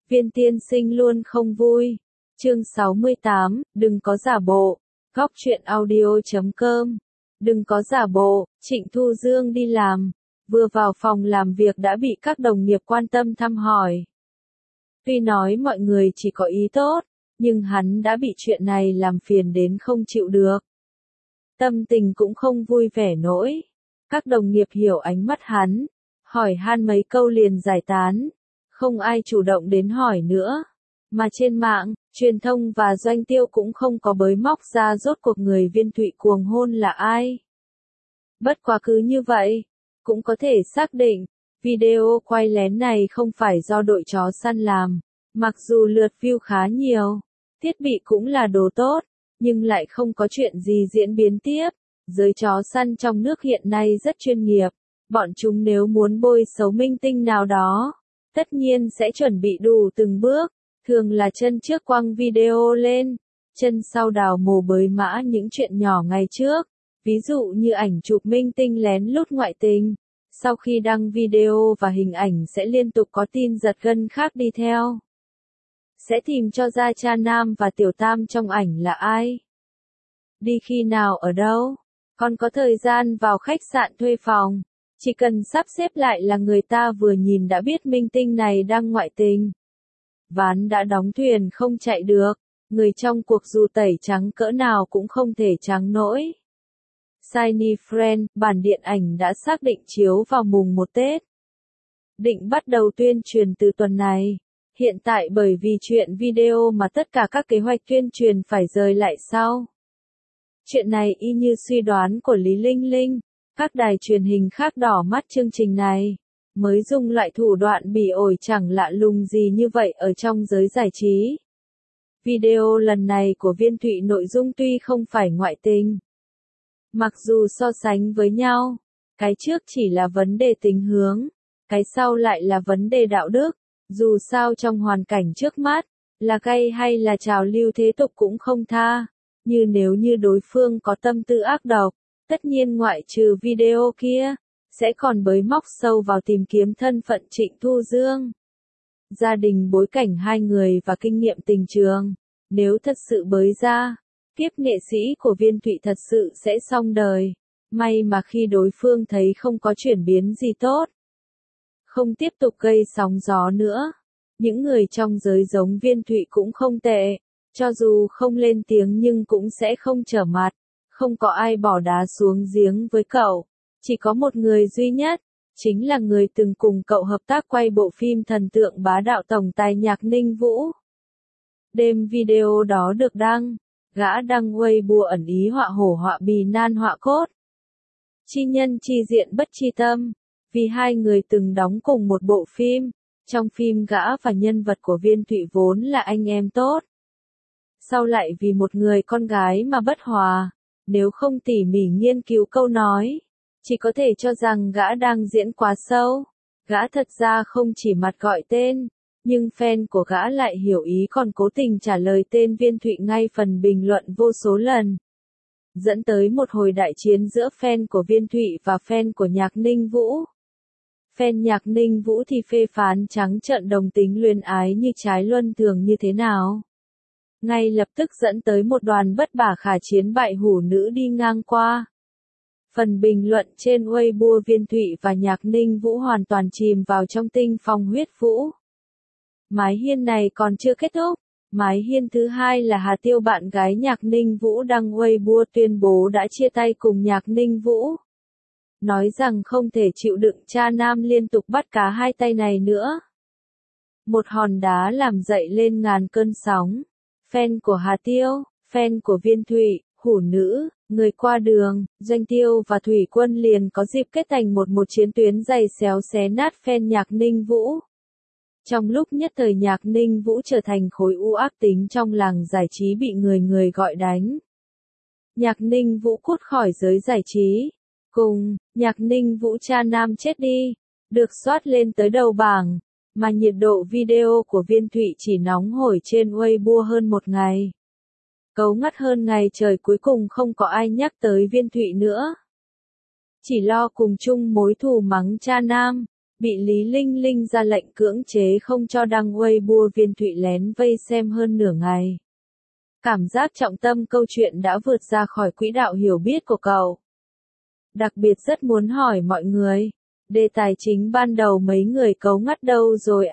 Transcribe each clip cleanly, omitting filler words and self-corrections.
Viên tiên sinh luôn không vui. Chương 68, đừng có giả bộ. Góc truyện audio.com. Đừng có giả bộ, Trịnh Thu Dương đi làm. Vừa vào phòng làm việc đã bị các đồng nghiệp quan tâm thăm hỏi. Tuy nói mọi người chỉ có ý tốt, nhưng hắn đã bị chuyện này làm phiền đến không chịu được. Tâm tình cũng không vui vẻ nổi. Các đồng nghiệp hiểu ánh mắt hắn, hỏi han mấy câu liền giải tán. Không ai chủ động đến hỏi nữa. Mà trên mạng, truyền thông và doanh tiêu cũng không có bới móc ra rốt cuộc người Viên Thụy cuồng hôn là ai. Bất quá cứ như vậy, cũng có thể xác định, video quay lén này không phải do đội chó săn làm. Mặc dù lượt view khá nhiều, thiết bị cũng là đồ tốt, nhưng lại không có chuyện gì diễn biến tiếp. Giới chó săn trong nước hiện nay rất chuyên nghiệp, bọn chúng nếu muốn bôi xấu minh tinh nào đó, tất nhiên sẽ chuẩn bị đủ từng bước, thường là chân trước quăng video lên, chân sau đào mồ bới mã những chuyện nhỏ ngày trước, ví dụ như ảnh chụp minh tinh lén lút ngoại tình. Sau khi đăng video và hình ảnh sẽ liên tục có tin giật gân khác đi theo. Sẽ tìm cho ra cha nam và tiểu tam trong ảnh là ai, đi khi nào ở đâu, còn có thời gian vào khách sạn thuê phòng. Chỉ cần sắp xếp lại là người ta vừa nhìn đã biết minh tinh này đang ngoại tình. Ván đã đóng thuyền không chạy được, người trong cuộc dù tẩy trắng cỡ nào cũng không thể trắng nổi. Shiny Friend, bản điện ảnh đã xác định chiếu vào mùng 1 Tết. Định bắt đầu tuyên truyền từ tuần này. Hiện tại bởi vì chuyện video mà tất cả các kế hoạch tuyên truyền phải rời lại sau. Chuyện này y như suy đoán của Lý Linh Linh. Các đài truyền hình khác đỏ mắt chương trình này, mới dùng loại thủ đoạn bỉ ổi chẳng lạ lùng gì như vậy ở trong giới giải trí. Video lần này của Viên Thụy nội dung tuy không phải ngoại tình. Mặc dù so sánh với nhau, cái trước chỉ là vấn đề tính hướng, cái sau lại là vấn đề đạo đức. Dù sao trong hoàn cảnh trước mắt, là gay hay là trào lưu thế tục cũng không tha. Như nếu như đối phương có tâm tư ác độc, tất nhiên ngoại trừ video kia, sẽ còn bới móc sâu vào tìm kiếm thân phận Trịnh Thu Dương. Gia đình bối cảnh hai người và kinh nghiệm tình trường, nếu thật sự bới ra, kiếp nghệ sĩ của Viên Thụy thật sự sẽ xong đời. May mà khi đối phương thấy không có chuyển biến gì tốt, không tiếp tục gây sóng gió nữa. Những người trong giới giống Viên Thụy cũng không tệ, cho dù không lên tiếng nhưng cũng sẽ không trở mặt. Không có ai bỏ đá xuống giếng với cậu, chỉ có một người duy nhất, chính là người từng cùng cậu hợp tác quay bộ phim thần tượng bá đạo tổng tài Nhạc Ninh Vũ. Đêm video đó được đăng, gã đăng Weibo ẩn ý họa hổ họa bì nan họa cốt. Chi nhân chi diện bất chi tâm, vì hai người từng đóng cùng một bộ phim, trong phim gã và nhân vật của Viên Thụy vốn là anh em tốt. Sau lại vì một người con gái mà bất hòa. Nếu không tỉ mỉ nghiên cứu câu nói, chỉ có thể cho rằng gã đang diễn quá sâu. Gã thật ra không chỉ mặt gọi tên, nhưng fan của gã lại hiểu ý còn cố tình trả lời tên Viên Thụy ngay phần bình luận vô số lần. Dẫn tới một hồi đại chiến giữa fan của Viên Thụy và fan của Nhạc Ninh Vũ. Fan Nhạc Ninh Vũ thì phê phán trắng trợn đồng tính luyến ái như trái luân thường như thế nào. Ngay lập tức dẫn tới một đoàn bất bả khả chiến bại hủ nữ đi ngang qua. Phần bình luận trên Weibo Viên Thụy và Nhạc Ninh Vũ hoàn toàn chìm vào trong tinh phong huyết vũ. Mái hiên này còn chưa kết thúc. Mái hiên thứ hai là Hà Tiêu bạn gái Nhạc Ninh Vũ đăng Weibo tuyên bố đã chia tay cùng Nhạc Ninh Vũ. Nói rằng không thể chịu đựng cha nam liên tục bắt cá hai tay này nữa. Một hòn đá làm dậy lên ngàn cơn sóng. Fan của Hà Tiêu, fan của Viên Thụy, hủ nữ, người qua đường, Doanh Tiêu và Thủy Quân liền có dịp kết thành một chiến tuyến dày xéo xé nát fan Nhạc Ninh Vũ. Trong lúc nhất thời Nhạc Ninh Vũ trở thành khối u ác tính trong làng giải trí bị người gọi đánh. Nhạc Ninh Vũ cút khỏi giới giải trí. Cùng, Nhạc Ninh Vũ cha nam chết đi, được soát lên tới đầu bảng. Mà nhiệt độ video của Viên Thụy chỉ nóng hổi trên Weibo hơn một ngày. Cấu ngắt hơn ngày trời cuối cùng không có ai nhắc tới Viên Thụy nữa. Chỉ lo cùng chung mối thù mắng cha nam. Bị Lý Linh Linh ra lệnh cưỡng chế không cho đăng Weibo, Viên Thụy lén vây xem hơn nửa ngày. Cảm giác trọng tâm câu chuyện đã vượt ra khỏi quỹ đạo hiểu biết của cậu. Đặc biệt rất muốn hỏi mọi người, đề tài chính ban đầu mấy người cấu ngắt đâu rồi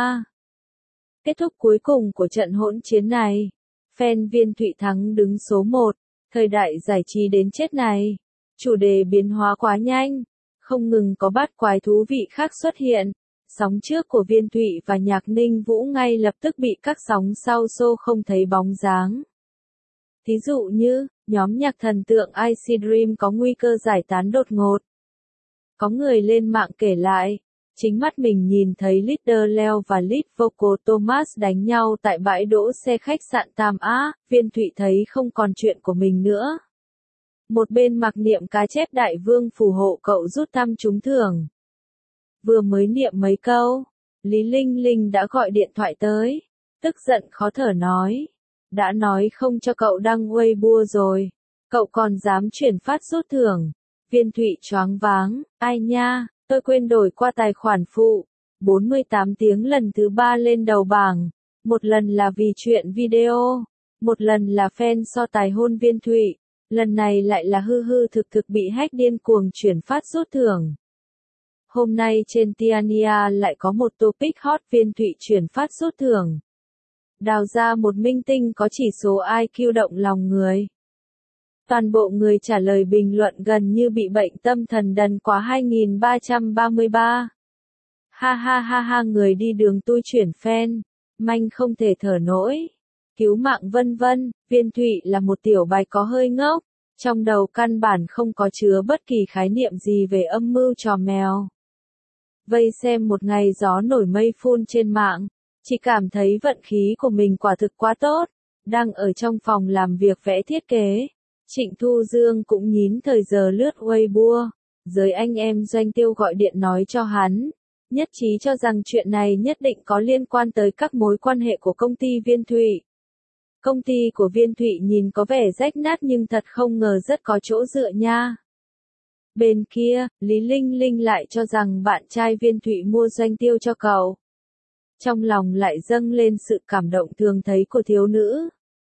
Kết thúc cuối cùng của trận hỗn chiến này, fan Viên Thụy thắng đứng số 1, thời đại giải trí đến chết này. Chủ đề biến hóa quá nhanh, không ngừng có bát quái thú vị khác xuất hiện. Sóng trước của Viên Thụy và Nhạc Ninh Vũ ngay lập tức bị các sóng sau xô không thấy bóng dáng. Thí dụ như, nhóm nhạc thần tượng IC Dream có nguy cơ giải tán đột ngột. Có người lên mạng kể lại, chính mắt mình nhìn thấy leader Leo và lead vocal Thomas đánh nhau tại bãi đỗ xe khách sạn Tam Á, Viên Thụy thấy không còn chuyện của mình nữa. Một bên mặc niệm cá chép đại vương phù hộ cậu rút thăm trúng thưởng. Vừa mới niệm mấy câu, Lý Linh Linh đã gọi điện thoại tới, tức giận khó thở nói. Đã nói không cho cậu đăng Weibo rồi, cậu còn dám chuyển phát rút thưởng. Viên Thụy choáng váng, ai nha, tôi quên đổi qua tài khoản phụ. 48 tiếng lần thứ 3 lên đầu bảng, một lần là vì chuyện video, một lần là fan so tài hôn Viên Thụy, lần này lại là hư hư thực thực bị hack điên cuồng chuyển phát rút thưởng. Hôm nay trên Tiania lại có một topic hot Viên Thụy chuyển phát rút thưởng. Đào ra một minh tinh có chỉ số IQ động lòng người. Toàn bộ người trả lời bình luận gần như bị bệnh tâm thần đần quá 2333. Ha ha ha ha, người đi đường tôi chuyển fan, manh không thể thở nổi. Cứu mạng vân vân, Viên Thụy là một tiểu bài có hơi ngốc, trong đầu căn bản không có chứa bất kỳ khái niệm gì về âm mưu trò mèo. Vây xem một ngày gió nổi mây phun trên mạng, chỉ cảm thấy vận khí của mình quả thực quá tốt. Đang ở trong phòng làm việc vẽ thiết kế, Trịnh Thu Dương cũng nhín thời giờ lướt Weibo, giới anh em doanh tiêu gọi điện nói cho hắn, nhất trí cho rằng chuyện này nhất định có liên quan tới các mối quan hệ của công ty Viên Thụy. Công ty của Viên Thụy nhìn có vẻ rách nát nhưng thật không ngờ rất có chỗ dựa nha. Bên kia, Lý Linh Linh lại cho rằng bạn trai Viên Thụy mua doanh tiêu cho cậu. Trong lòng lại dâng lên sự cảm động thường thấy của thiếu nữ.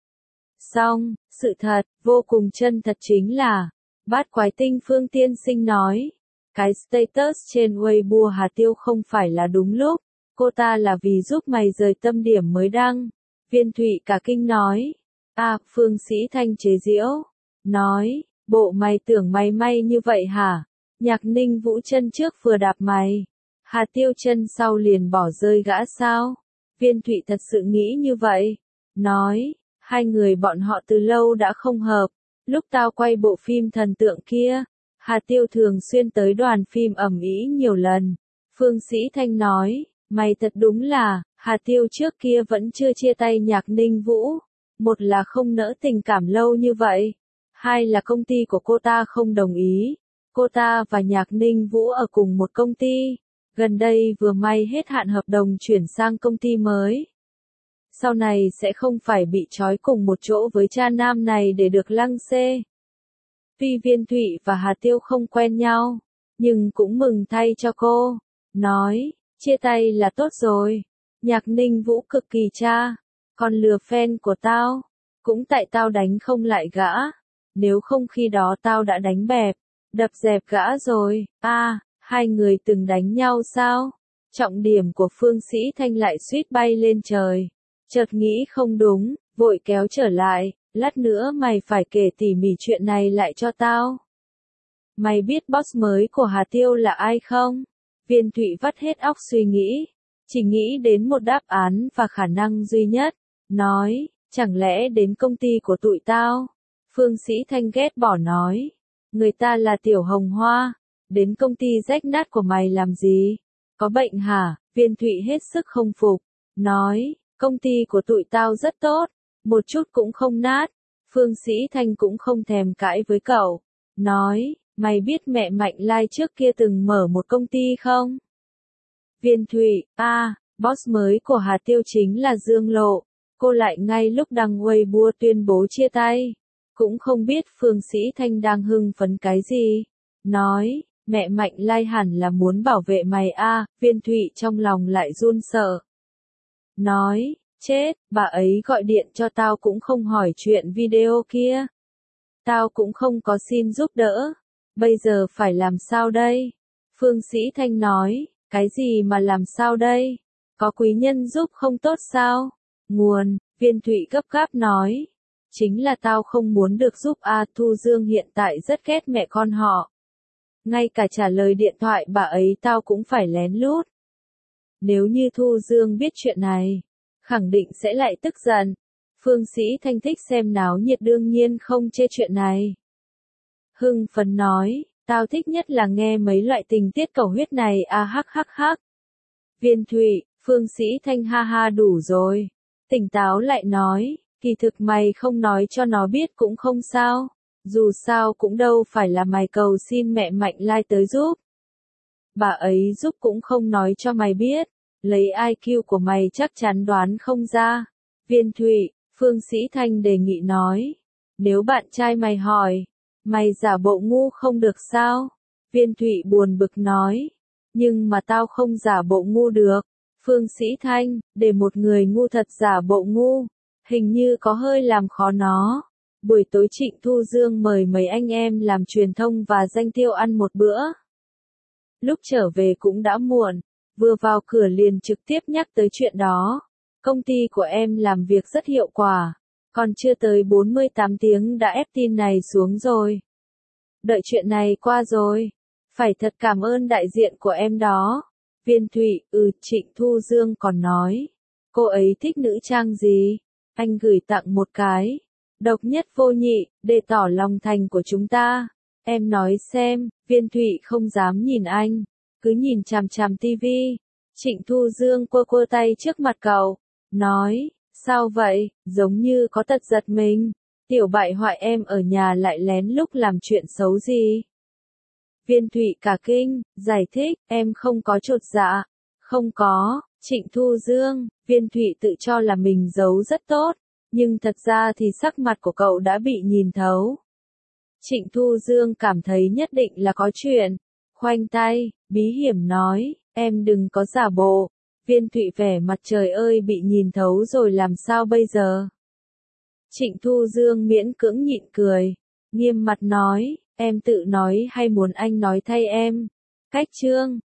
Song, sự thật, vô cùng chân thật chính là, bát quái tinh Phương Tiên Sinh nói, cái status trên Weibo Hà Tiêu không phải là đúng lúc, cô ta là vì giúp mày rời tâm điểm mới đăng. Viên Thụy cả kinh nói, Phương Sĩ Thanh chế giễu, nói, bộ mày tưởng mày may như vậy hả? Nhạc Ninh Vũ chân trước vừa đạp mày, Hà Tiêu chân sau liền bỏ rơi gã sao? Viên Thụy thật sự nghĩ như vậy, nói, hai người bọn họ từ lâu đã không hợp, lúc tao quay bộ phim thần tượng kia, Hà Tiêu thường xuyên tới đoàn phim ầm ĩ nhiều lần. Phương Sĩ Thanh nói, mày thật đúng là, Hà Tiêu trước kia vẫn chưa chia tay Nhạc Ninh Vũ, một là không nỡ tình cảm lâu như vậy, hai là công ty của cô ta không đồng ý, cô ta và Nhạc Ninh Vũ ở cùng một công ty, gần đây vừa may hết hạn hợp đồng chuyển sang công ty mới. Sau này sẽ không phải bị trói cùng một chỗ với cha nam này để được lăng xê. Tuy Viên Thụy và Hà Tiêu không quen nhau, nhưng cũng mừng thay cho cô, nói, chia tay là tốt rồi. Nhạc Ninh Vũ cực kỳ cha, còn lừa fan của tao, cũng tại tao đánh không lại gã, nếu không khi đó tao đã đánh bẹp, đập dẹp gã rồi. Hai người từng đánh nhau sao? Trọng điểm của Phương Sĩ Thanh lại suýt bay lên trời, chợt nghĩ không đúng, vội kéo trở lại, lát nữa mày phải kể tỉ mỉ chuyện này lại cho tao. Mày biết boss mới của Hà Tiêu là ai không? Viên Thụy vắt hết óc suy nghĩ, chỉ nghĩ đến một đáp án và khả năng duy nhất, nói, chẳng lẽ đến công ty của tụi tao? Phương Sĩ Thanh ghét bỏ nói, người ta là Tiểu Hồng Hoa, đến công ty rách nát của mày làm gì? Có bệnh hả? Viên Thụy hết sức không phục, nói, công ty của tụi tao rất tốt, một chút cũng không nát. Phương Sĩ Thanh cũng không thèm cãi với cậu, nói, mày biết mẹ Mạnh Lai trước kia từng mở một công ty không? Viên Thụy, boss mới của Hà Tiêu chính là Dương Lộ, cô lại ngay lúc đăng Weibo tuyên bố chia tay, cũng không biết Phương Sĩ Thanh đang hưng phấn cái gì, nói, Mẹ Mạnh Lai hẳn là muốn bảo vệ mày a, Viên Thụy trong lòng lại run sợ. Nói, chết, bà ấy gọi điện cho tao cũng không hỏi chuyện video kia. Tao cũng không có xin giúp đỡ. Bây giờ phải làm sao đây? Phương Sĩ Thanh nói, cái gì mà làm sao đây? Có quý nhân giúp không tốt sao? Nguồn, Viên Thụy gấp gáp nói. Chính là tao không muốn được giúp a, Thu Dương hiện tại rất ghét mẹ con họ. Ngay cả trả lời điện thoại bà ấy tao cũng phải lén lút. Nếu như Thu Dương biết chuyện này, khẳng định sẽ lại tức giận. Phương Sĩ Thanh thích xem náo nhiệt đương nhiên không chê chuyện này. Hưng phấn nói, tao thích nhất là nghe mấy loại tình tiết cầu huyết này a hắc hắc hắc. Viên Thụy, Phương Sĩ Thanh ha ha đủ rồi. Tỉnh táo lại nói, kỳ thực mày không nói cho nó biết cũng không sao. Dù sao cũng đâu phải là mày cầu xin mẹ Mạnh Lai tới giúp. Bà ấy giúp cũng không nói cho mày biết. Lấy IQ của mày chắc chắn đoán không ra. Viên Thụy, Phương Sĩ Thanh đề nghị nói. Nếu bạn trai mày hỏi, mày giả bộ ngu không được sao? Viên Thụy buồn bực nói. Nhưng mà tao không giả bộ ngu được. Phương Sĩ Thanh, để một người ngu thật giả bộ ngu, hình như có hơi làm khó nó. Buổi tối Trịnh Thu Dương mời mấy anh em làm truyền thông và danh tiêu ăn một bữa. Lúc trở về cũng đã muộn, vừa vào cửa liền trực tiếp nhắc tới chuyện đó. Công ty của em làm việc rất hiệu quả, còn chưa tới 48 tiếng đã ép tin này xuống rồi. Đợi chuyện này qua rồi, phải thật cảm ơn đại diện của em đó. Viên Thụy, Trịnh Thu Dương còn nói, cô ấy thích nữ trang gì? Anh gửi tặng một cái. Độc nhất vô nhị, để tỏ lòng thành của chúng ta. Em nói xem, Viên Thụy không dám nhìn anh, cứ nhìn chằm chằm tivi. Trịnh Thu Dương quơ quơ tay trước mặt cậu, nói, sao vậy, giống như có tật giật mình. Tiểu bại hoại em ở nhà lại lén lút làm chuyện xấu gì? Viên Thụy cả kinh, giải thích, em không có chột dạ. Không có, Trịnh Thu Dương, Viên Thụy tự cho là mình giấu rất tốt. Nhưng thật ra thì sắc mặt của cậu đã bị nhìn thấu. Trịnh Thu Dương cảm thấy nhất định là có chuyện. Khoanh tay, bí hiểm nói, em đừng có giả bộ. Viên Thụy vẻ mặt trời ơi bị nhìn thấu rồi làm sao bây giờ? Trịnh Thu Dương miễn cưỡng nhịn cười. Nghiêm mặt nói, em tự nói hay muốn anh nói thay em? Cách chương